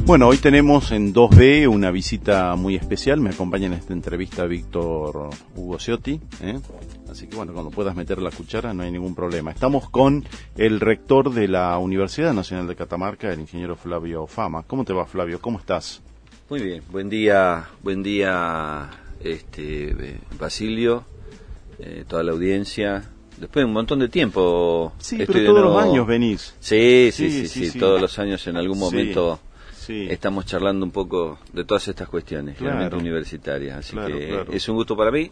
Bueno, hoy tenemos en 2B una visita muy especial. Me acompaña en esta entrevista Víctor Hugo Ciotti, Así que bueno, cuando puedas meter la cuchara no hay ningún problema. Estamos con el rector de la Universidad Nacional de Catamarca, el ingeniero Flavio Fama. ¿Cómo te va, Flavio? ¿Cómo estás? Muy bien, buen día, Basilio, toda la audiencia. Después de un montón de tiempo. Sí, pero todos los años venís. Sí, todos los años en algún momento. Sí. Estamos charlando un poco de todas estas cuestiones, claramente universitarias, así que es un gusto para mí.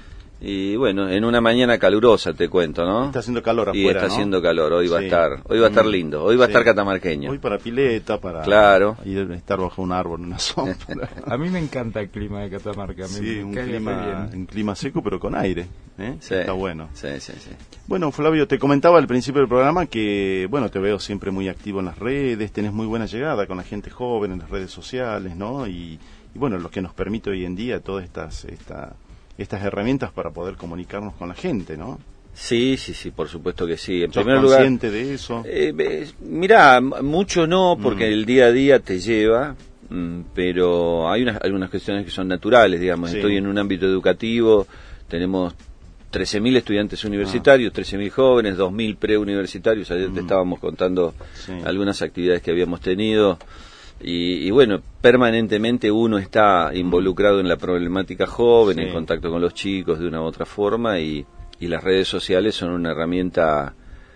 Y bueno, en una mañana calurosa te cuento, ¿no? Está haciendo calor afuera, y está haciendo calor, hoy va a estar lindo, hoy va a estar catamarqueño. Hoy para pileta, para estar bajo un árbol, una sombra. A mí me encanta el clima de Catamarca. Sí, un clima seco pero con aire, Sí, está bueno. Sí. Bueno, Flavio, te comentaba al principio del programa que, bueno, te veo siempre muy activo en las redes, tenés muy buena llegada con la gente joven en las redes sociales, ¿no? Y bueno, lo que nos permite hoy en día todas estas herramientas para poder comunicarnos con la gente, ¿no? Sí, por supuesto que sí. En ¿Sos primer lugar, consciente de eso? Mirá, mucho no, porque el día a día te lleva, pero hay algunas cuestiones que son naturales, digamos. Sí. Estoy en un ámbito educativo, tenemos 13.000 estudiantes universitarios, 13.000 jóvenes, 2.000 preuniversitarios. Ayer te estábamos contando algunas actividades que habíamos tenido. Y bueno, permanentemente uno está involucrado en la problemática joven, en contacto con los chicos de una u otra forma, y las redes sociales son una herramienta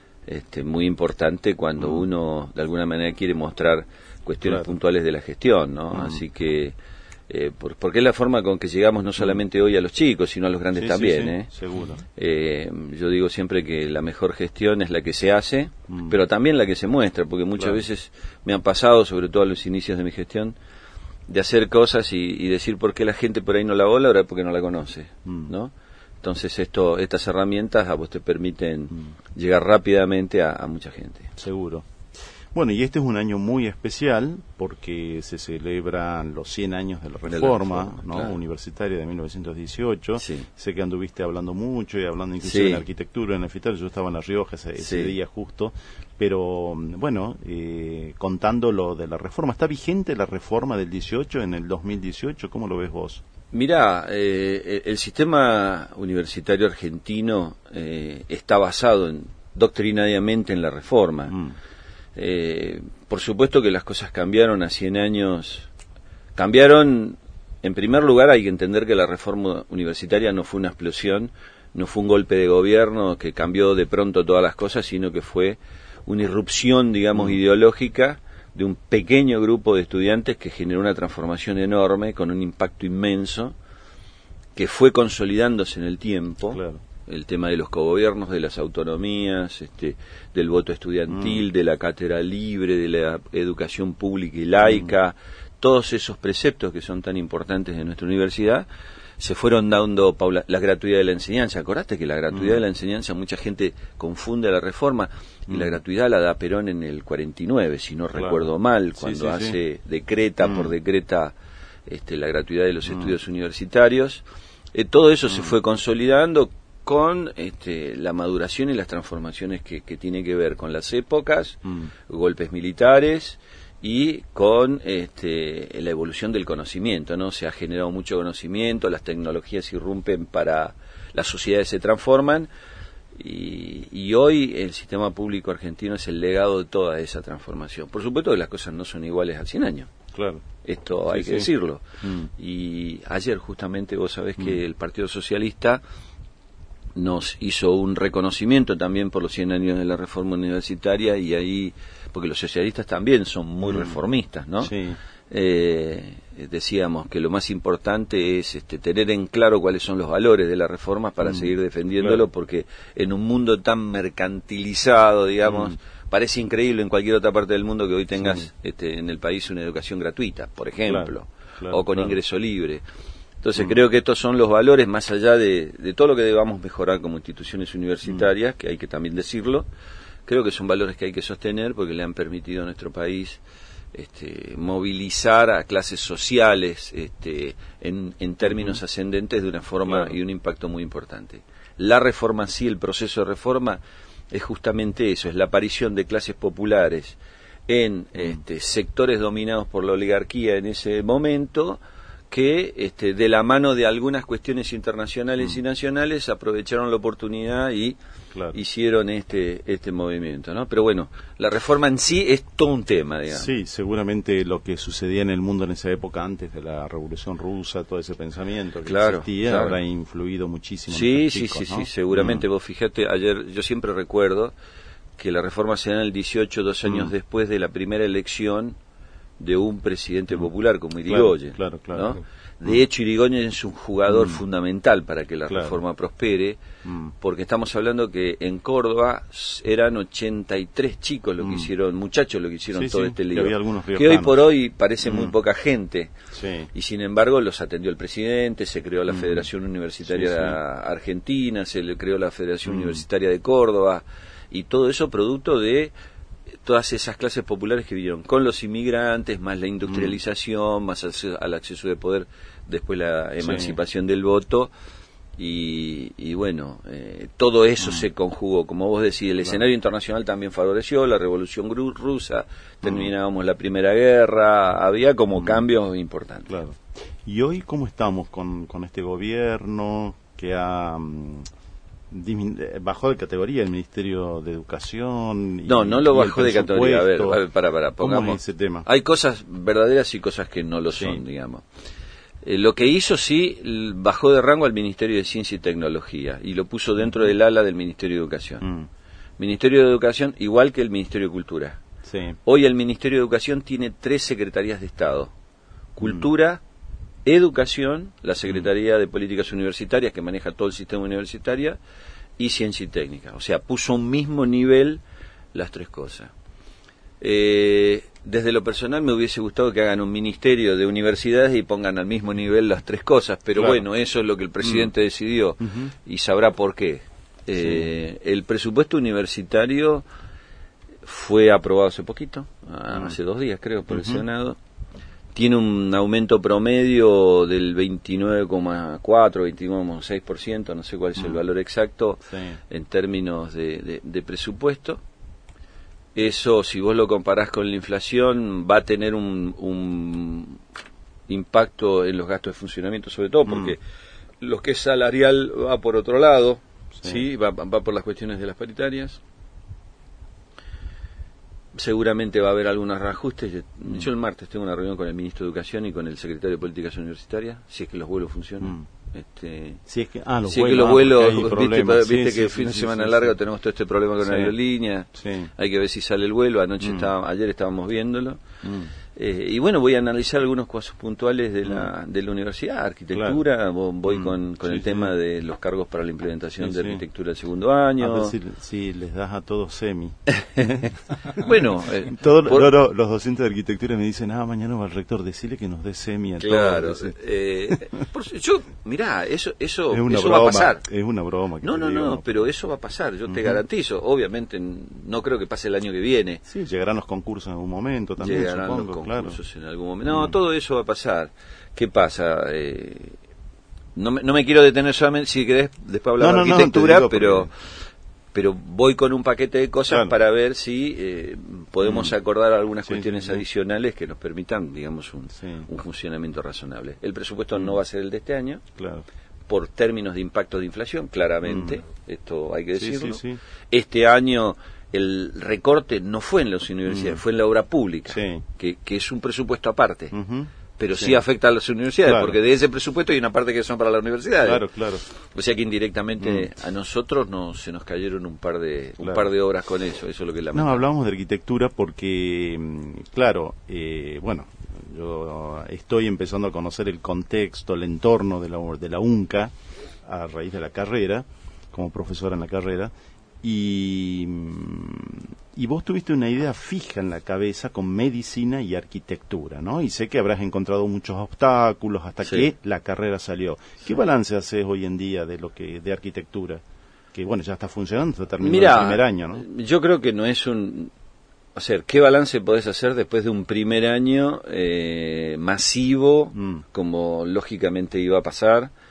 muy importante cuando uno de alguna manera quiere mostrar cuestiones puntuales de la gestión, ¿no? Así que porque es la forma con que llegamos no solamente hoy a los chicos, sino a los grandes también, seguro. Yo digo siempre que la mejor gestión es la que se hace, pero también la que se muestra, porque muchas veces me han pasado, sobre todo a los inicios de mi gestión, de hacer cosas y decir por qué la gente por ahí no la ola, ahora porque no la conoce, ¿no? Entonces estas herramientas a vos te permiten llegar rápidamente a mucha gente. Seguro. Bueno, y este es un año muy especial porque se celebran los 100 años de la reforma, ¿no? Claro. Universitaria de 1918. Sí. Sé que anduviste hablando mucho y hablando inclusive en arquitectura, en el FITAR. Yo estaba en La Rioja ese día justo. Pero bueno, contando lo de la reforma, ¿está vigente la reforma del 18 en el 2018? ¿Cómo lo ves vos? Mirá, el sistema universitario argentino está basado doctrinariamente en la reforma. Por supuesto que las cosas cambiaron a 100 años. Cambiaron, en primer lugar hay que entender que la reforma universitaria no fue una explosión, no fue un golpe de gobierno que cambió de pronto todas las cosas, sino que fue una irrupción, digamos, ideológica de un pequeño grupo de estudiantes que generó una transformación enorme, con un impacto inmenso, que fue consolidándose en el tiempo. Claro. El tema de los cogobiernos, de las autonomías, del voto estudiantil, de la cátedra libre, de la educación pública y laica, todos esos preceptos que son tan importantes de nuestra universidad, se fueron dando la gratuidad de la enseñanza. Acordate que la gratuidad de la enseñanza, mucha gente confunde la reforma, y la gratuidad la da Perón en el 49, si no recuerdo mal, cuando decreta por decreta la gratuidad de los estudios universitarios. Todo eso se fue consolidando con la maduración y las transformaciones que tiene que ver con las épocas, golpes militares, y con la evolución del conocimiento, ¿no? Se ha generado mucho conocimiento, las tecnologías irrumpen las sociedades se transforman, y hoy el sistema público argentino es el legado de toda esa transformación. Por supuesto que las cosas no son iguales a 100 años. Claro. Esto hay que decirlo. Y ayer justamente vos sabés que el Partido Socialista nos hizo un reconocimiento también por los 100 años de la reforma universitaria, y ahí, porque los socialistas también son muy reformistas, ¿no? Sí. Decíamos que lo más importante es tener en claro cuáles son los valores de la reforma para seguir defendiéndolo, porque en un mundo tan mercantilizado, digamos, parece increíble en cualquier otra parte del mundo que hoy tengas en el país una educación gratuita, por ejemplo, o con ingreso libre. Entonces creo que estos son los valores, más allá de todo lo que debamos mejorar como instituciones universitarias, que hay que también decirlo. Creo que son valores que hay que sostener porque le han permitido a nuestro país movilizar a clases sociales en términos ascendentes de una forma y un impacto muy importante. La reforma, sí, el proceso de reforma es justamente eso, es la aparición de clases populares en sectores dominados por la oligarquía en ese momento, que de la mano de algunas cuestiones internacionales y nacionales aprovecharon la oportunidad y hicieron este movimiento, ¿no? Pero bueno, la reforma en sí es todo un tema, digamos. Sí, seguramente lo que sucedía en el mundo en esa época, antes de la Revolución Rusa, todo ese pensamiento que existía, habrá influido muchísimo. Sí, seguramente. Vos fíjate, ayer yo siempre recuerdo que la reforma se da en el 18, 2 años después de la primera elección de un presidente popular como Irigoyen. Claro. ¿no? De hecho, Irigoyen es un jugador fundamental para que la reforma prospere, porque estamos hablando que en Córdoba eran 83 chicos lo que hicieron, muchachos lo que hicieron todo este lío, que hoy por hoy parece muy poca gente, y sin embargo los atendió el presidente, se creó la Federación Universitaria Argentina, se le creó la Federación Universitaria de Córdoba, y todo eso producto de todas esas clases populares que vivieron con los inmigrantes, más la industrialización, más al acceso de poder, después la emancipación del voto, y bueno, todo eso se conjugó, como vos decís, el escenario internacional también favoreció, la revolución rusa, terminábamos la Primera Guerra, había como cambios importantes. Claro. ¿Y hoy cómo estamos con este gobierno que ha... bajó de categoría el Ministerio de Educación? No lo bajó de categoría. A ver, para pongamos. ¿Cómo es ese tema? Hay cosas verdaderas y cosas que no lo son, digamos. Lo que hizo bajó de rango al Ministerio de Ciencia y Tecnología y lo puso dentro del ala del Ministerio de Educación. Ministerio de Educación igual que el Ministerio de Cultura. Hoy el Ministerio de Educación tiene 3 secretarías de Estado: Cultura, Educación, la Secretaría de Políticas Universitarias, que maneja todo el sistema universitario, y Ciencia y Técnica. O sea, puso a un mismo nivel las 3 cosas. Desde lo personal me hubiese gustado que hagan un ministerio de universidades y pongan al mismo nivel las 3 cosas, pero bueno, eso es lo que el presidente decidió y sabrá por qué. El presupuesto universitario fue aprobado hace poquito, hace 2 días creo, por el Senado. Tiene un aumento promedio del 29,4, 29,6%, no sé cuál es el valor exacto en términos de presupuesto. Eso, si vos lo comparás con la inflación, va a tener un impacto en los gastos de funcionamiento, sobre todo porque lo que es salarial va por otro lado, va por las cuestiones de las paritarias. Seguramente va a haber algunos reajustes. Yo el martes tengo una reunión con el ministro de Educación y con el secretario de Políticas Universitarias, si es que los vuelos funcionan. Si es que los vuelos, viste que el fin de semana largo tenemos todo este problema con la aerolínea, hay que ver si sale el vuelo. Ayer estábamos viéndolo. Y bueno, voy a analizar algunos casos puntuales de la universidad. Arquitectura, voy con el tema de los cargos para la implementación de arquitectura del segundo año. A ver si les das a todos semi. Bueno, los docentes de arquitectura me dicen, mañana va el rector, decirle que nos dé semi a todos. Mirá, eso broma, va a pasar. Es una broma. No, pero eso va a pasar, yo te garantizo. Obviamente no creo que pase el año que viene. Sí, llegarán los concursos en algún momento también, supongo. En algún momento. No, todo eso va a pasar. ¿Qué pasa? No me quiero detener solamente, si querés, después hablar de arquitectura, pero voy con un paquete de cosas para ver si podemos acordar algunas cuestiones adicionales que nos permitan, digamos, un funcionamiento razonable. El presupuesto no va a ser el de este año, por términos de impacto de inflación, claramente, esto hay que decirlo. Este año el recorte no fue en las universidades, fue en la obra pública, que es un presupuesto aparte, pero sí afecta a las universidades, porque de ese presupuesto hay una parte que son para las universidades. O sea que indirectamente a nosotros se nos cayeron un par de obras con eso es lo que lamentamos. No, hablamos de arquitectura porque, bueno, yo estoy empezando a conocer el contexto, el entorno de la UNCA a raíz de la carrera, como profesora en la carrera. Y vos tuviste una idea fija en la cabeza con medicina y arquitectura, ¿no? Y sé que habrás encontrado muchos obstáculos hasta que la carrera salió. ¿Qué balance haces hoy en día de arquitectura? Que bueno, ya está funcionando, está terminando el primer año, ¿no? Yo creo que no es ¿qué balance podés hacer después de un primer año masivo, como lógicamente iba a pasar?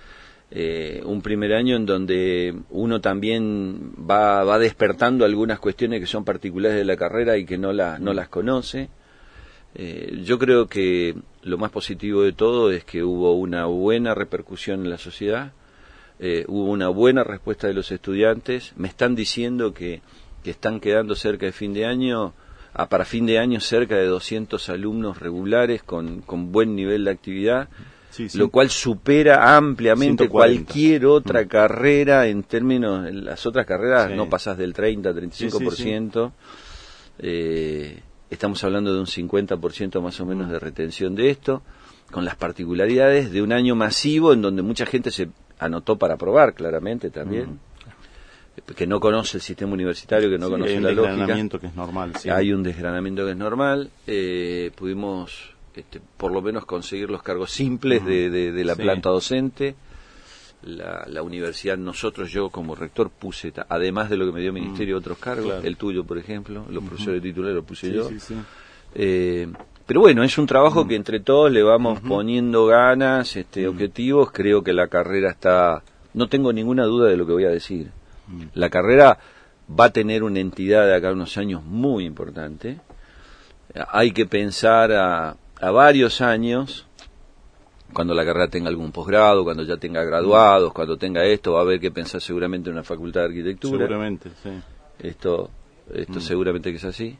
un primer año en donde uno también va despertando algunas cuestiones que son particulares de la carrera y que no las conoce. Yo creo que lo más positivo de todo es que hubo una buena repercusión en la sociedad, hubo una buena respuesta de los estudiantes. Me están diciendo que están quedando cerca de fin de año, para fin de año cerca de 200 alumnos regulares con buen nivel de actividad, sí. Lo cual supera ampliamente 140. Cualquier otra carrera en términos, en las otras carreras no pasás del 30-35%. Estamos hablando de un 50% más o menos de retención de esto, con las particularidades de un año masivo en donde mucha gente se anotó para probar, claramente también, que no conoce el sistema universitario, que no conoce la lógica. Hay un desgranamiento que es normal. Sí. Hay un desgranamiento que es normal. Pudimos, por lo menos, conseguir los cargos simples de la planta docente. La universidad, yo como rector puse, además de lo que me dio el ministerio, otros cargos, claro. El tuyo, por ejemplo, los profesores titulares lo puse yo. Sí. Pero bueno, es un trabajo que entre todos le vamos poniendo ganas, objetivos. Creo que la carrera no tengo ninguna duda de lo que voy a decir. La carrera va a tener una entidad de acá a unos años muy importante. Hay que pensar a varios años, cuando la carrera tenga algún posgrado, cuando ya tenga graduados, cuando tenga esto, va a haber que pensar seguramente en una facultad de arquitectura. Seguramente, sí. Esto seguramente que es así.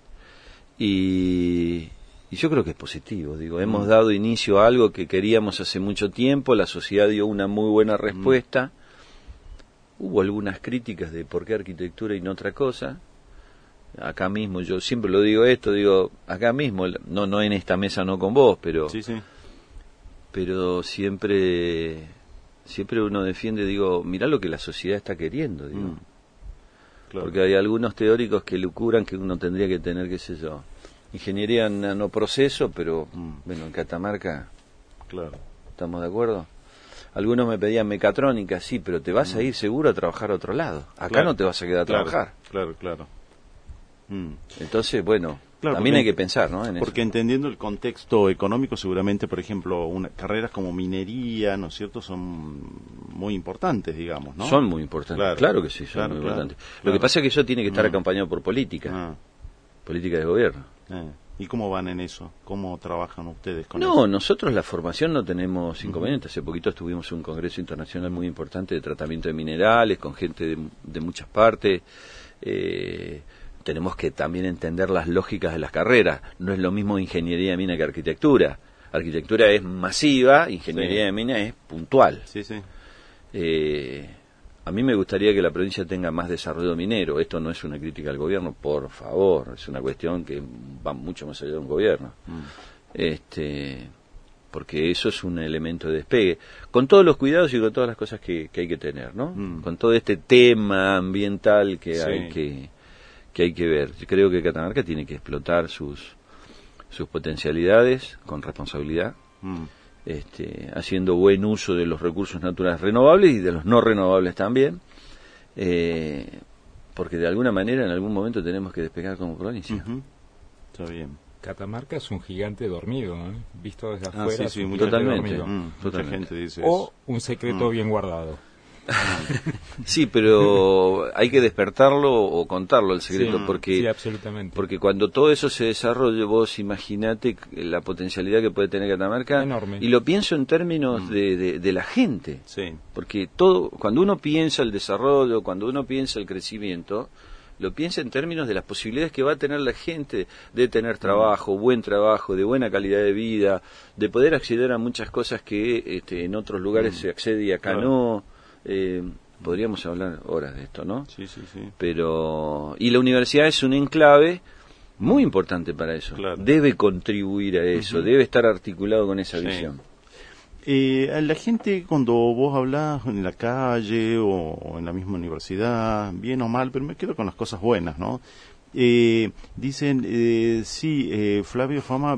Y yo creo que es positivo, hemos dado inicio a algo que queríamos hace mucho tiempo, la sociedad dio una muy buena respuesta. Hubo algunas críticas de por qué arquitectura y no otra cosa. Acá mismo, yo siempre lo digo acá mismo, no en esta mesa, no con vos, pero siempre uno defiende, mirá lo que la sociedad está queriendo, Claro. Porque hay algunos teóricos que lucuran que uno tendría que tener, qué sé yo, ingeniería en nanoproceso, pero bueno, en Catamarca, claro, ¿estamos de acuerdo? Algunos me pedían mecatrónica, sí, pero te vas a ir seguro a trabajar a otro lado. Acá no te vas a quedar a trabajar. Claro. Entonces, bueno, también hay que pensar, ¿no? Porque entendiendo el contexto económico, seguramente, por ejemplo, carreras como minería, ¿no es cierto?, son muy importantes, digamos, ¿no? Son muy importantes, claro que sí, son muy importantes. Lo que pasa es que eso tiene que estar acompañado por política, política de gobierno. ¿Y cómo van en eso? ¿Cómo trabajan ustedes con eso? Nosotros la formación no tenemos inconvenientes. Hace poquito estuvimos en un congreso internacional muy importante de tratamiento de minerales, con gente de muchas partes. Tenemos que también entender las lógicas de las carreras. No es lo mismo ingeniería de mina que arquitectura. Arquitectura es masiva, ingeniería de mina es puntual. Sí. A mí me gustaría que la provincia tenga más desarrollo minero. Esto no es una crítica al gobierno, por favor. Es una cuestión que va mucho más allá de un gobierno. Porque eso es un elemento de despegue. Con todos los cuidados y con todas las cosas que hay que tener, ¿no? Con todo este tema ambiental que hay que ver. Yo creo que Catamarca tiene que explotar sus potencialidades con responsabilidad. Haciendo buen uso de los recursos naturales renovables y de los no renovables también, porque de alguna manera en algún momento tenemos que despegar como provincia. Está bien. Catamarca es un gigante dormido, visto desde afuera. Totalmente. Mucha gente dice o eso. Un secreto bien guardado. Sí, pero hay que despertarlo o contarlo el secreto, sí, absolutamente. Porque cuando todo eso se desarrolle, vos imaginate la potencialidad que puede tener Catamarca. Enorme. Y lo pienso en términos de la gente, porque cuando uno piensa el desarrollo, cuando uno piensa el crecimiento, lo piensa en términos de las posibilidades que va a tener la gente de tener trabajo, buen trabajo, de buena calidad de vida, de poder acceder a muchas cosas que en otros lugares se accede y acá no. Podríamos hablar horas de esto, ¿no? Sí. Y la universidad es un enclave muy importante para eso. Claro. Debe contribuir a eso, debe estar articulado con esa visión. La gente, cuando vos hablás en la calle o en la misma universidad, bien o mal, pero me quedo con las cosas buenas, ¿no? Dicen, Flavio Fama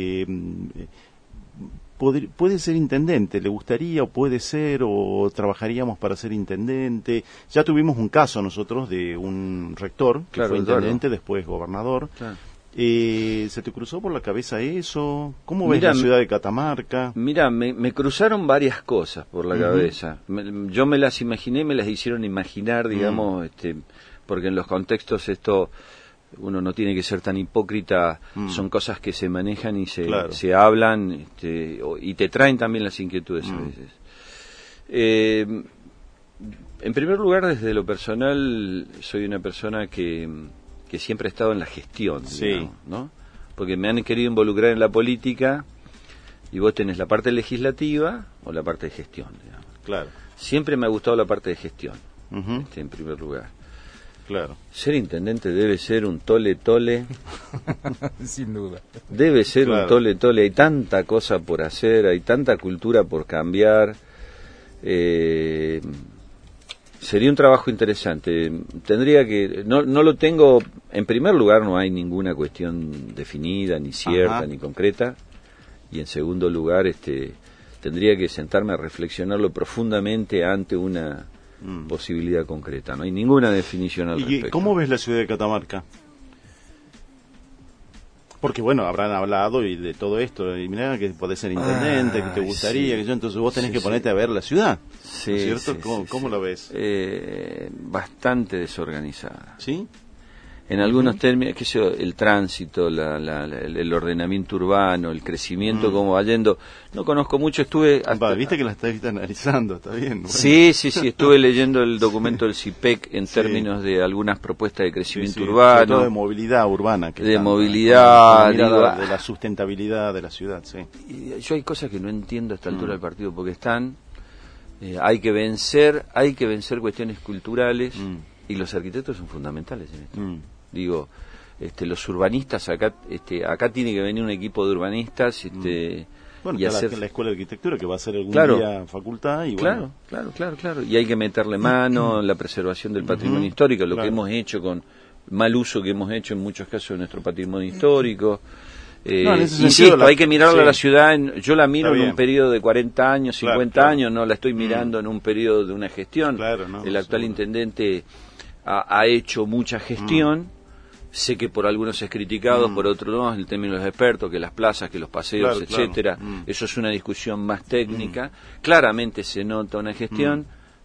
puede ser intendente, le gustaría o puede ser, o trabajaríamos para ser intendente. Ya tuvimos un caso nosotros de un rector que fue intendente, después gobernador. ¿Se te cruzó por la cabeza eso? ¿Cómo ves la ciudad de Catamarca? Mira, me cruzaron varias cosas por la cabeza. Yo me las imaginé, me las hicieron imaginar, digamos, porque en los contextos esto uno no tiene que ser tan hipócrita, son cosas que se manejan y se hablan, y te traen también las inquietudes a veces. En primer lugar, desde lo personal, soy una persona que siempre he estado en la gestión, digamos, ¿no? Porque me han querido involucrar en la política y vos tenés la parte legislativa o la parte de gestión, digamos. Claro. Siempre me ha gustado la parte de gestión, en primer lugar. Claro. Ser intendente debe ser un tole. Sin duda. Debe ser un tole. Hay tanta cosa por hacer, hay tanta cultura por cambiar. Sería un trabajo interesante. Tendría que... No lo tengo... En primer lugar, no hay ninguna cuestión definida, ni cierta, ni concreta. Y en segundo lugar, tendría que sentarme a reflexionarlo profundamente ante una posibilidad concreta. No hay ninguna definición al respecto. ¿Y cómo ves la ciudad de Catamarca? Porque bueno, habrán hablado y de todo esto, y mirá que podés ser intendente, que te gustaría, entonces vos tenés que ponerte a ver la ciudad, ¿no es cierto? ¿Cómo lo ves? Bastante desorganizada. ¿Sí? En algunos términos, qué sé yo, el tránsito, el ordenamiento urbano, el crecimiento, cómo va yendo. No conozco mucho, estuve... Viste que la estás analizando, está bien. Bueno. Sí, estuve leyendo el documento del CIPEC en términos de algunas propuestas de crecimiento urbano. Sobre todo de movilidad urbana. Movilidad. De la sustentabilidad de la ciudad, sí. Y yo hay cosas que no entiendo a esta altura del partido, porque hay que vencer cuestiones culturales, y los arquitectos son fundamentales en esto. Digo, los urbanistas acá tiene que venir un equipo de urbanistas, bueno, y hacer la escuela de arquitectura que va a ser algún día facultad y claro, y hay que meterle mano en la preservación del patrimonio histórico, lo que hemos hecho con mal uso que hemos hecho en muchos casos de nuestro patrimonio histórico. Insisto, hay que mirarla a la ciudad, yo la miro en un periodo de 40 años, 50 años, no la estoy mirando en un periodo de una gestión. El actual intendente ha hecho mucha gestión. Sé que por algunos es criticado, por otros no, en términos de los expertos, que las plazas, que los paseos, etcétera. Eso es una discusión más técnica. Claramente se nota una gestión.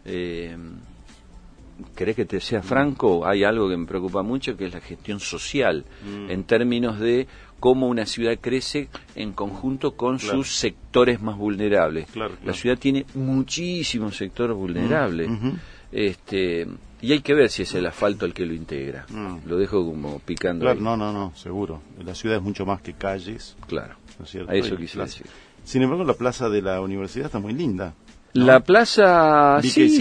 ¿Querés que te sea franco? Hay algo que me preocupa mucho, que es la gestión social, en términos de cómo una ciudad crece en conjunto con sus sectores más vulnerables. La ciudad tiene muchísimos sectores vulnerables. Y hay que ver si es el asfalto el que lo integra. Lo dejo como picando ahí. No, seguro. La ciudad es mucho más que calles. Claro, ¿no es cierto? a eso quise decir. Sin embargo, la plaza de la universidad está muy linda, ¿no? La plaza,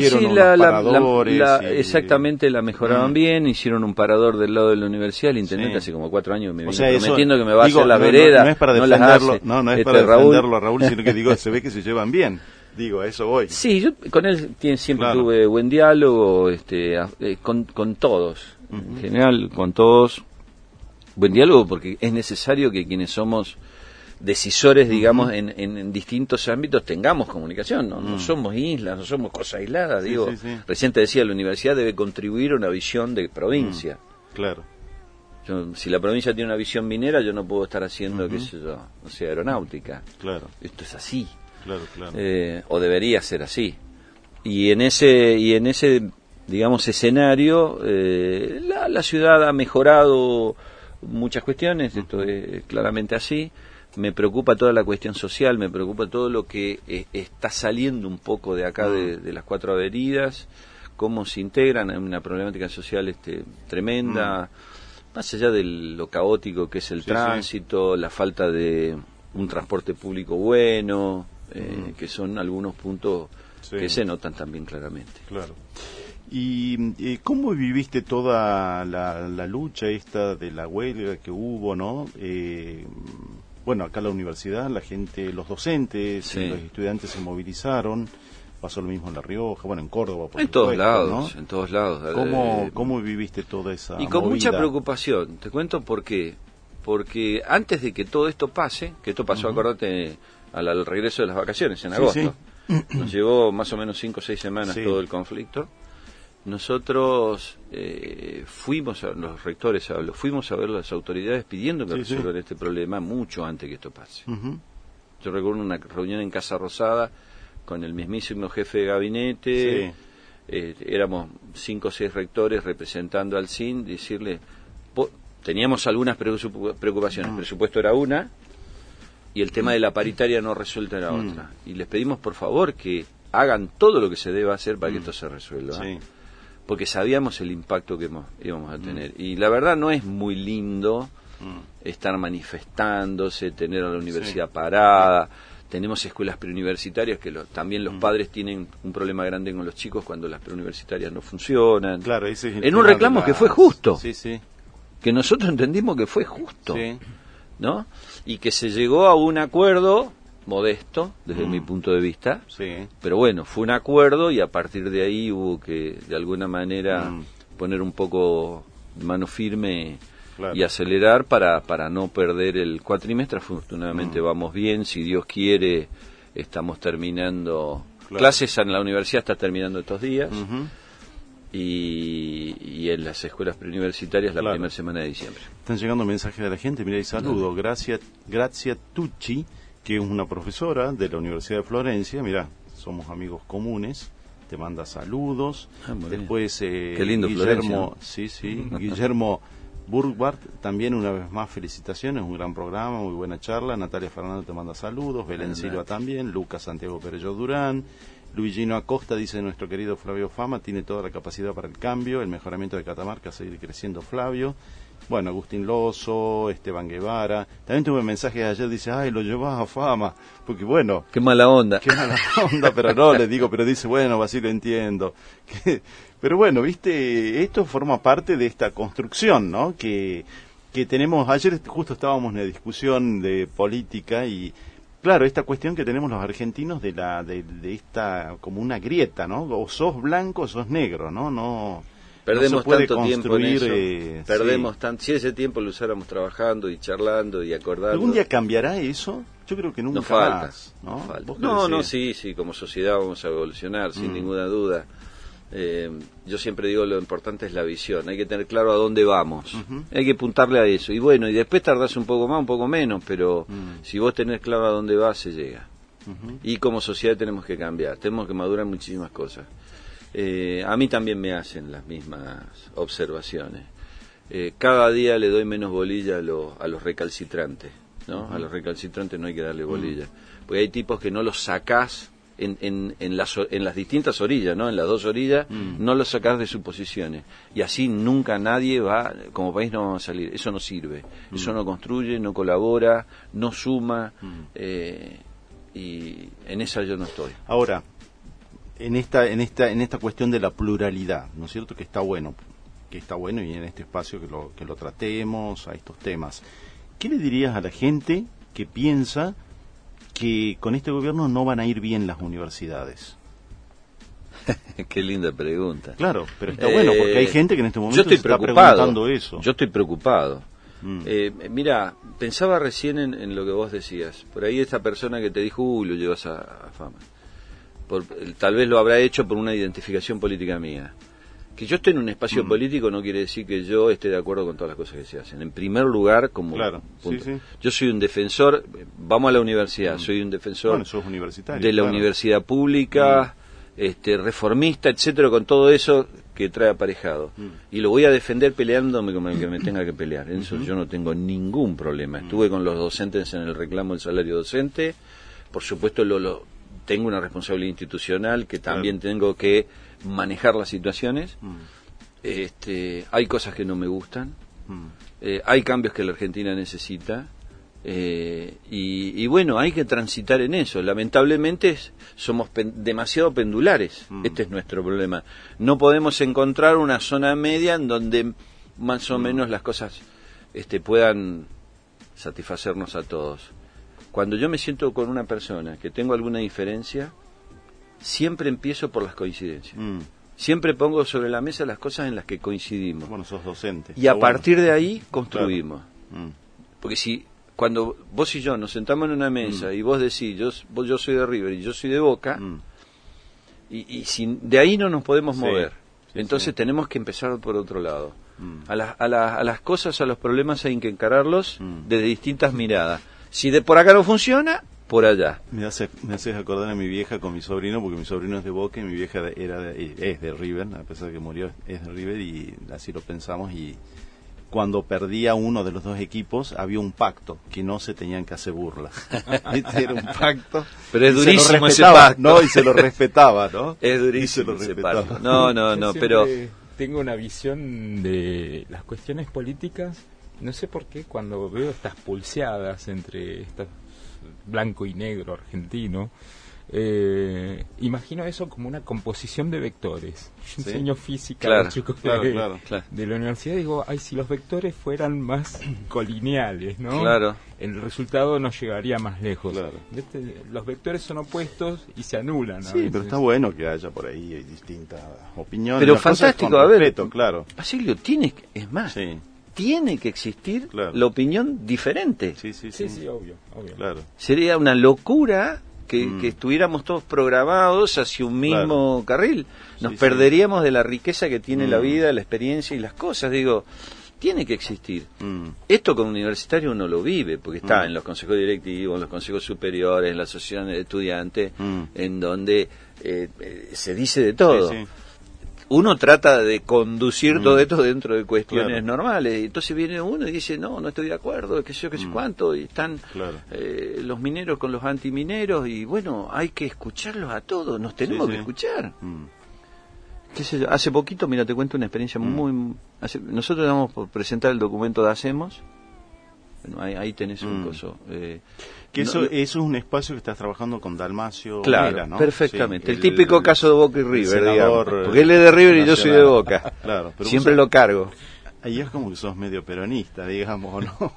paradores exactamente, la mejoraban bien, hicieron un parador del lado de la universidad. El intendente hace como 4 años me vino prometiendo que me va a hacer la vereda. No es para defenderlo, no es para defenderlo a Raúl, sino que digo, se ve que se llevan bien. Digo, a eso voy. Sí, yo con él siempre tuve buen diálogo, con todos, en general, con todos. Buen diálogo porque es necesario que quienes somos decisores, digamos, en distintos ámbitos tengamos comunicación. No somos islas, no somos cosas aisladas. Recién te decía, la universidad debe contribuir a una visión de provincia. Claro. Si la provincia tiene una visión minera, yo no puedo estar haciendo, qué sé yo, no sé, aeronáutica. Claro. Esto es así. Claro. O debería ser así. Y en ese digamos, escenario, la ciudad ha mejorado muchas cuestiones, esto es claramente así. Me preocupa toda la cuestión social, me preocupa todo lo que está saliendo un poco de acá, de las 4 avenidas, cómo se integran en una problemática social tremenda, más allá de lo caótico que es el tránsito, la falta de un transporte público bueno, que son algunos puntos que se notan también claramente. Claro. ¿Y cómo viviste toda la lucha esta de la huelga que hubo, no? Bueno, acá en la universidad, la gente, los docentes, los estudiantes se movilizaron. Pasó lo mismo en La Rioja, bueno, en Córdoba, por supuesto, todos lados, ¿no? En todos lados. ¿Cómo viviste toda esa Y con movida? mucha preocupación. Te cuento por qué. Porque antes de que todo esto pase, que esto pasó, acordate, al regreso de las vacaciones, en agosto, nos llevó más o menos 5 o 6 semanas todo el conflicto, nosotros fuimos los rectores, fuimos a ver las autoridades pidiendo que resuelvan este problema mucho antes que esto pase. Yo recuerdo una reunión en Casa Rosada con el mismísimo jefe de gabinete, éramos 5 o 6 rectores representando al CIN, decirle, teníamos algunas preocupaciones, el presupuesto era una, y el tema de la paritaria no resuelta era otra. Y les pedimos, por favor, que hagan todo lo que se deba hacer para que esto se resuelva. Porque sabíamos el impacto que íbamos a tener. Y la verdad no es muy lindo estar manifestándose, tener a la universidad parada. Tenemos escuelas preuniversitarias que también los padres tienen un problema grande con los chicos cuando las preuniversitarias no funcionan. Claro, ese es en un reclamo que fue justo. Que nosotros entendimos que fue justo. ¿No? Y que se llegó a un acuerdo modesto, desde mi punto de vista, pero bueno, fue un acuerdo y a partir de ahí hubo que, de alguna manera, poner un poco de mano firme y acelerar para no perder el cuatrimestre. Afortunadamente vamos bien, si Dios quiere, estamos terminando clases en la universidad, está terminando estos días. Y en las escuelas preuniversitarias la primera semana de diciembre. Están llegando mensajes de la gente, mira, y saludo. Grazia Tucci, que es una profesora de la Universidad de Florencia, mira, somos amigos comunes, te manda saludos. Después qué lindo Guillermo, Guillermo Burgbart, también una vez más felicitaciones, un gran programa, muy buena charla. Natalia Fernando te manda saludos, Belén Silva también, Lucas Santiago Perello Durán. Luigino Acosta dice, nuestro querido Flavio Fama tiene toda la capacidad para el cambio, el mejoramiento de Catamarca, seguir creciendo Flavio. Bueno, Agustín Lozo, Esteban Guevara. También tuve mensajes ayer, dice, ay, lo llevas a Fama, porque bueno... Qué mala onda. Qué mala onda, pero no, le digo, pero dice, bueno, Basilio, entiendo. Pero bueno, viste, esto forma parte de esta construcción, ¿no? Que tenemos, ayer justo estábamos en una discusión de política y... Claro, esta cuestión que tenemos los argentinos de esta como una grieta, ¿no? O sos blanco o sos negro, ¿no? No perdemos no se puede tanto tiempo en eso. Perdemos tanto. Si ese tiempo lo usáramos trabajando y charlando y acordando. ¿Algún día cambiará eso? Yo creo que nunca más, ¿no? No, sí, como sociedad vamos a evolucionar sin ninguna duda. Yo siempre digo, lo importante es la visión, hay que tener claro a dónde vamos, hay que apuntarle a eso, y bueno, y después tardás un poco más, un poco menos, pero si vos tenés claro a dónde vas, se llega. Y como sociedad tenemos que cambiar, tenemos que madurar muchísimas cosas. A mí también me hacen las mismas observaciones. Cada día le doy menos bolilla a los recalcitrantes, ¿no? A los recalcitrantes no hay que darle bolilla, porque hay tipos que no los sacás en las distintas orillas, ¿no? En las dos orillas, no los sacás de sus posiciones. Y así nunca nadie va, como país no vamos a salir. Eso no sirve. Eso no construye, no colabora, no suma. Y en esa yo no estoy. Ahora, en esta cuestión de la pluralidad, ¿no es cierto? Que está bueno y en este espacio que lo tratemos a estos temas. ¿Qué le dirías a la gente que piensa que con este gobierno no van a ir bien las universidades? Qué linda pregunta. Claro, pero está bueno, porque hay gente que en este momento se está preguntando eso. Yo estoy preocupado. Mira, pensaba recién en lo que vos decías. Por ahí esta persona que te dijo, lo llevas a Fama. Tal vez lo habrá hecho por una identificación política mía. Que yo esté en un espacio político no quiere decir que yo esté de acuerdo con todas las cosas que se hacen. En primer lugar, como yo soy un defensor, vamos a la universidad, soy un defensor de la universidad pública, reformista, etcétera, con todo eso que trae aparejado. Y lo voy a defender peleándome como el que me tenga que pelear. En eso yo no tengo ningún problema. Estuve con los docentes en el reclamo del salario docente. Por supuesto, tengo una responsabilidad institucional que también tengo que manejar las situaciones. Hay cosas que no me gustan, hay cambios que la Argentina necesita, y bueno, hay que transitar en eso. Lamentablemente somos demasiado pendulares. Este es nuestro problema. No podemos encontrar una zona media en donde más o menos las cosas puedan satisfacernos a todos. Cuando yo me siento con una persona que tengo alguna diferencia, siempre empiezo por las coincidencias. Siempre pongo sobre la mesa las cosas en las que coincidimos. Bueno, sos docente. Y a partir de ahí construimos. Porque si cuando vos y yo nos sentamos en una mesa y vos decís, yo soy de River y yo soy de Boca, y si de ahí no nos podemos mover, Entonces tenemos que empezar por otro lado. A las cosas, a los problemas hay que encararlos desde distintas miradas. Si de por acá no funciona, por allá. Me haces acordar a mi vieja con mi sobrino, porque mi sobrino es de Boca y mi vieja es de River, a pesar de que murió, es de River, y así lo pensamos. Y cuando perdía uno de los dos equipos, había un pacto, que no se tenían que hacer burlas. Era un pacto. Pero es durísimo ese pacto. No, y se lo respetaba, ¿no? Es durísimo ese pacto. No, pero... Tengo una visión de las cuestiones políticas, no sé por qué, cuando veo estas pulseadas entre estas blanco y negro argentino, imagino eso como una composición de vectores. Yo enseño física a los chicos de la universidad, digo, ay, si los vectores fueran más colineales, ¿no? Claro. El resultado no llegaría más lejos. Claro. Los vectores son opuestos y se anulan. Sí, pero está bueno que haya por ahí distintas opiniones. Pero fantástico, a ver, respeto, claro. Basilio, es más, tiene que existir la opinión diferente. Sí, obvio. Claro. Sería una locura que estuviéramos todos programados hacia un mismo carril. Nos perderíamos de la riqueza que tiene la vida, la experiencia y las cosas. Digo, tiene que existir. Esto como universitario uno lo vive, porque está en los consejos directivos, en los consejos superiores, en las asociaciones de estudiantes, en donde se dice de todo. Uno trata de conducir todo esto dentro de cuestiones normales, y entonces viene uno y dice, no estoy de acuerdo, qué sé yo, qué sé cuánto, y están los mineros con los antimineros, y bueno, hay que escucharlos a todos, nos tenemos que escuchar. ¿Qué sé yo? Hace poquito, mira, te cuento una experiencia nosotros vamos por presentar el documento de Hacemos. Bueno, ahí tenés un coso. Que eso es un espacio que estás trabajando con Dalmacio. Claro, Mera, ¿no? perfectamente. Sí, el típico caso de Boca y River, digamos. Porque él es de River y yo soy de Boca. Claro, pero siempre lo cargo. Ahí es como que sos medio peronista, digamos, ¿no?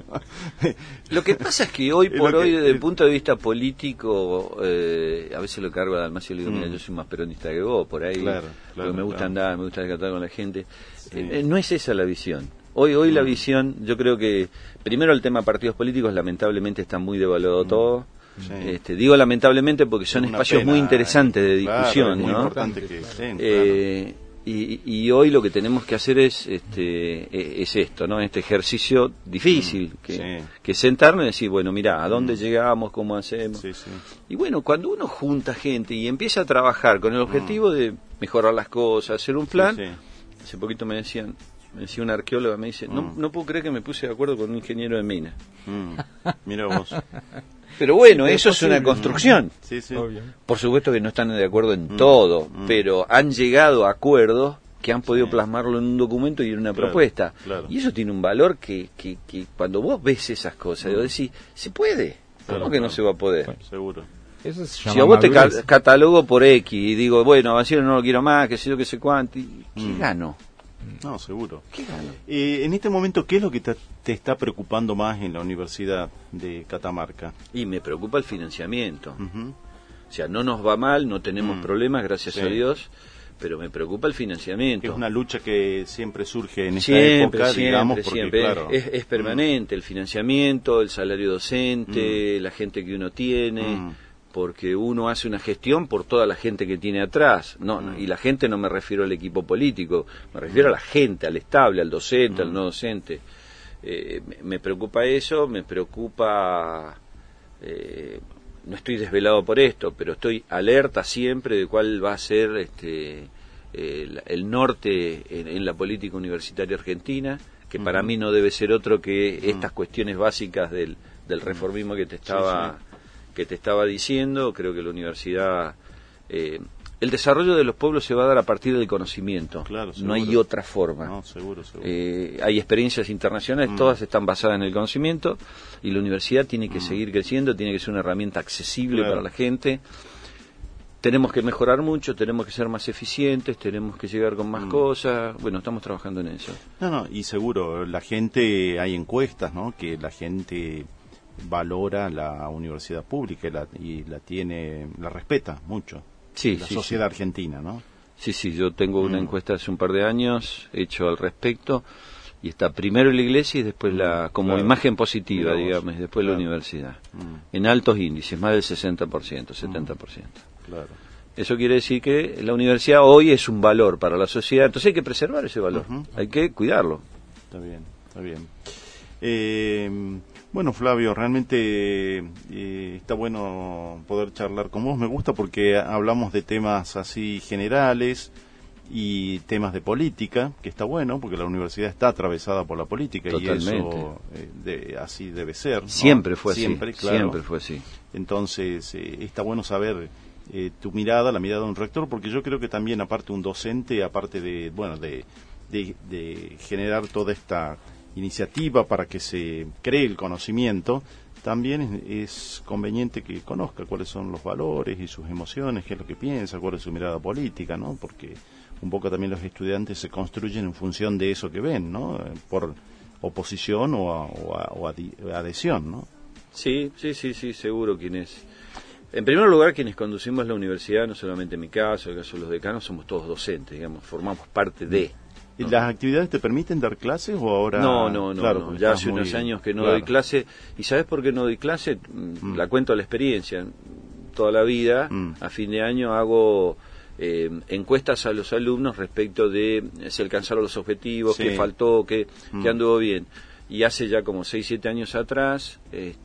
Lo que pasa es que hoy por hoy, desde el punto de vista político, a veces lo cargo a Dalmacio y le digo, mira, yo soy más peronista que vos, por ahí. Porque me gusta andar, me gusta tratar con la gente. No es esa la visión. Hoy la visión, yo creo que primero el tema partidos políticos lamentablemente está muy devaluado todo. Digo lamentablemente porque son espacios muy interesantes de discusión, es muy ¿no? importante que estén, y hoy lo que tenemos que hacer es esto, ¿no? Este ejercicio difícil que sentarnos y decir, bueno, mira, ¿a dónde llegamos? ¿Cómo hacemos? Y bueno, cuando uno junta gente y empieza a trabajar con el objetivo de mejorar las cosas, hacer un plan, hace poquito me decía una arqueóloga, me dice, no puedo creer que me puse de acuerdo con un ingeniero de mina. Mira vos. Pero bueno, eso es una construcción. Obvio. Por supuesto que no están de acuerdo en todo, pero han llegado a acuerdos que han podido plasmarlo en un documento y en una propuesta. Y eso tiene un valor que cuando vos ves esas cosas, decís, se puede. ¿Cómo que no se va a poder? Seguro. Eso si a vos te catalogo por X y digo, bueno, a Basilio no lo quiero más, que sé yo, que sé cuánto, ¿qué gano? No, seguro. ¿Qué gano? En este momento, ¿qué es lo que te está preocupando más en la Universidad de Catamarca? Y me preocupa el financiamiento. O sea, no nos va mal, no tenemos problemas, gracias a Dios, pero me preocupa el financiamiento. Es una lucha que siempre surge en esta época, digamos, porque claro, es permanente, el financiamiento, el salario docente, la gente que uno tiene... porque uno hace una gestión por toda la gente que tiene atrás, y la gente no me refiero al equipo político, me refiero a la gente, al estable, al docente, al no docente. Me preocupa eso, me preocupa, no estoy desvelado por esto, pero estoy alerta siempre de cuál va a ser el norte en la política universitaria argentina, que para mí no debe ser otro que estas cuestiones básicas del reformismo que te estaba diciendo. Creo que la universidad, el desarrollo de los pueblos se va a dar a partir del conocimiento, no hay otra forma. No, seguro. Hay experiencias internacionales, todas están basadas en el conocimiento, y la universidad tiene que seguir creciendo, tiene que ser una herramienta accesible para la gente. Tenemos que mejorar mucho, tenemos que ser más eficientes, tenemos que llegar con más cosas. Bueno, estamos trabajando en eso. No, y seguro, la gente, hay encuestas, ¿no? Que la gente valora la universidad pública y la respeta mucho. La sociedad argentina, ¿no? Sí, yo tengo una encuesta hace un par de años hecho al respecto, y está primero la iglesia y después como imagen positiva, digamos, y después la universidad. En altos índices, más del 60%, 70%. Eso quiere decir que la universidad hoy es un valor para la sociedad, entonces hay que preservar ese valor, hay que cuidarlo. Está bien, está bien. Bueno, Flavio, realmente está bueno poder charlar con vos. Me gusta porque hablamos de temas así generales y temas de política, que está bueno, porque la universidad está atravesada por la política. Totalmente. Y eso así debe ser, ¿no? Siempre fue siempre, así, claro. Siempre fue así. Entonces, está bueno saber tu mirada, la mirada de un rector, porque yo creo que también, aparte un docente, aparte de, bueno, de generar toda esta iniciativa para que se cree el conocimiento, también es conveniente que conozca cuáles son los valores y sus emociones, qué es lo que piensa, cuál es su mirada política, ¿no? Porque un poco también los estudiantes se construyen en función de eso que ven, ¿no? Por oposición o adhesión, ¿no? Sí, seguro. En primer lugar, quienes conducimos la universidad, no solamente en mi caso, en el caso de los decanos, somos todos docentes, digamos, formamos parte de... ¿Y las actividades te permiten dar clases o ahora...? No, claro, ya hace unos años que no doy clase. ¿Y sabes por qué no doy clase? La cuento la experiencia. Toda la vida, a fin de año, hago encuestas a los alumnos respecto de si alcanzaron los objetivos, qué faltó, qué anduvo bien. Y hace ya como 6-7 años atrás,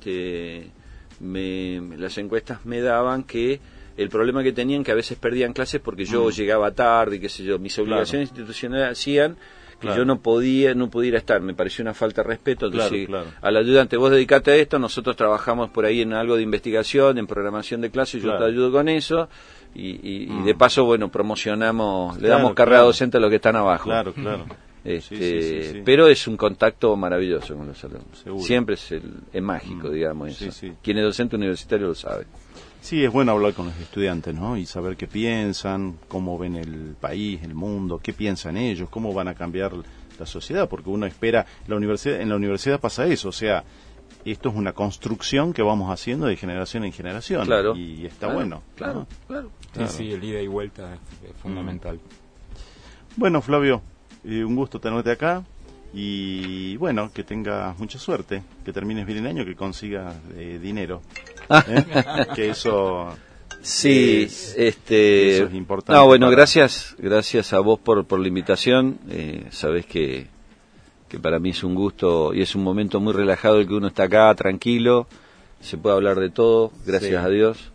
las encuestas me daban que el problema que tenían, que a veces perdían clases porque yo llegaba tarde y qué sé yo, mis obligaciones institucionales hacían que yo no pudiera estar, me pareció una falta de respeto. Entonces, al ayudante, vos dedicate a esto, nosotros trabajamos por ahí en algo de investigación, en programación de clases, yo te ayudo con eso, y de paso, bueno, promocionamos, le damos carrera docente a los que están abajo. Claro. Sí. Pero es un contacto maravilloso con los alumnos. Seguro. Siempre es mágico, digamos, eso. Sí. Quien es docente universitario lo sabe. Sí, es bueno hablar con los estudiantes, ¿no? Y saber qué piensan, cómo ven el país, el mundo, qué piensan ellos, cómo van a cambiar la sociedad, porque uno espera, en la universidad pasa eso, o sea, esto es una construcción que vamos haciendo de generación en generación. Claro. Y está bueno. Claro. Sí, el ida y vuelta es fundamental. Bueno, Flavio, un gusto tenerte acá. Y bueno, que tengas mucha suerte, que termines bien el año, que consigas dinero, que eso eso es importante. No, bueno, gracias a vos por la invitación. Sabés que para mí es un gusto y es un momento muy relajado el que uno está acá, tranquilo, se puede hablar de todo, gracias a Dios.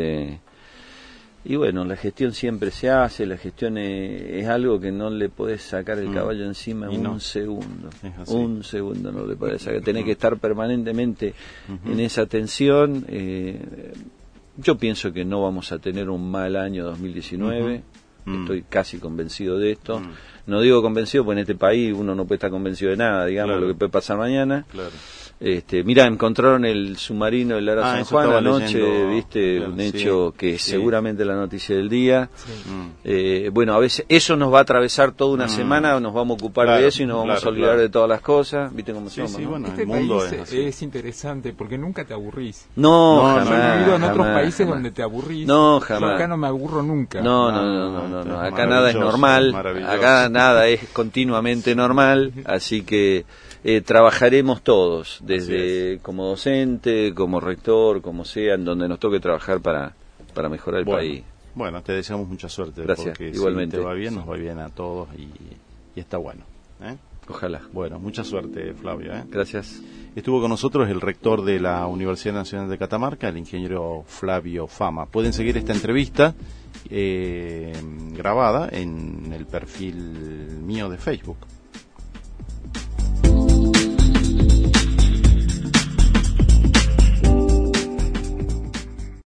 Y bueno, la gestión siempre se hace, la gestión es algo que no le podés sacar el caballo encima un segundo. Un segundo no le podés sacar. Tenés que estar permanentemente en esa tensión. Yo pienso que no vamos a tener un mal año 2019. Estoy casi convencido de esto. No digo convencido porque en este país uno no puede estar convencido de nada, digamos, lo que puede pasar mañana. Mirá, encontraron el submarino del Lara San Juan anoche, viste, un hecho que es seguramente la noticia del día. Bueno, a veces eso nos va a atravesar toda una semana, nos vamos a ocupar de eso y nos vamos a olvidar de todas las cosas, viste cómo somos, ¿no? Bueno, este país es interesante porque nunca te aburrís. No, jamás. Yo he vivido en otros países donde te aburrís. No, jamás. Yo acá no me aburro nunca. No. Acá nada es normal, acá nada es continuamente normal, así que trabajaremos todos, desde como docente, como rector, como sea, en donde nos toque trabajar para mejorar el país. Bueno, te deseamos mucha suerte. Gracias, porque igualmente. Si te va bien, nos va bien a todos y está bueno. Ojalá. Bueno, mucha suerte, Flavio. Gracias. Estuvo con nosotros el rector de la Universidad Nacional de Catamarca, el ingeniero Flavio Fama. Pueden seguir esta entrevista grabada en el perfil mío de Facebook.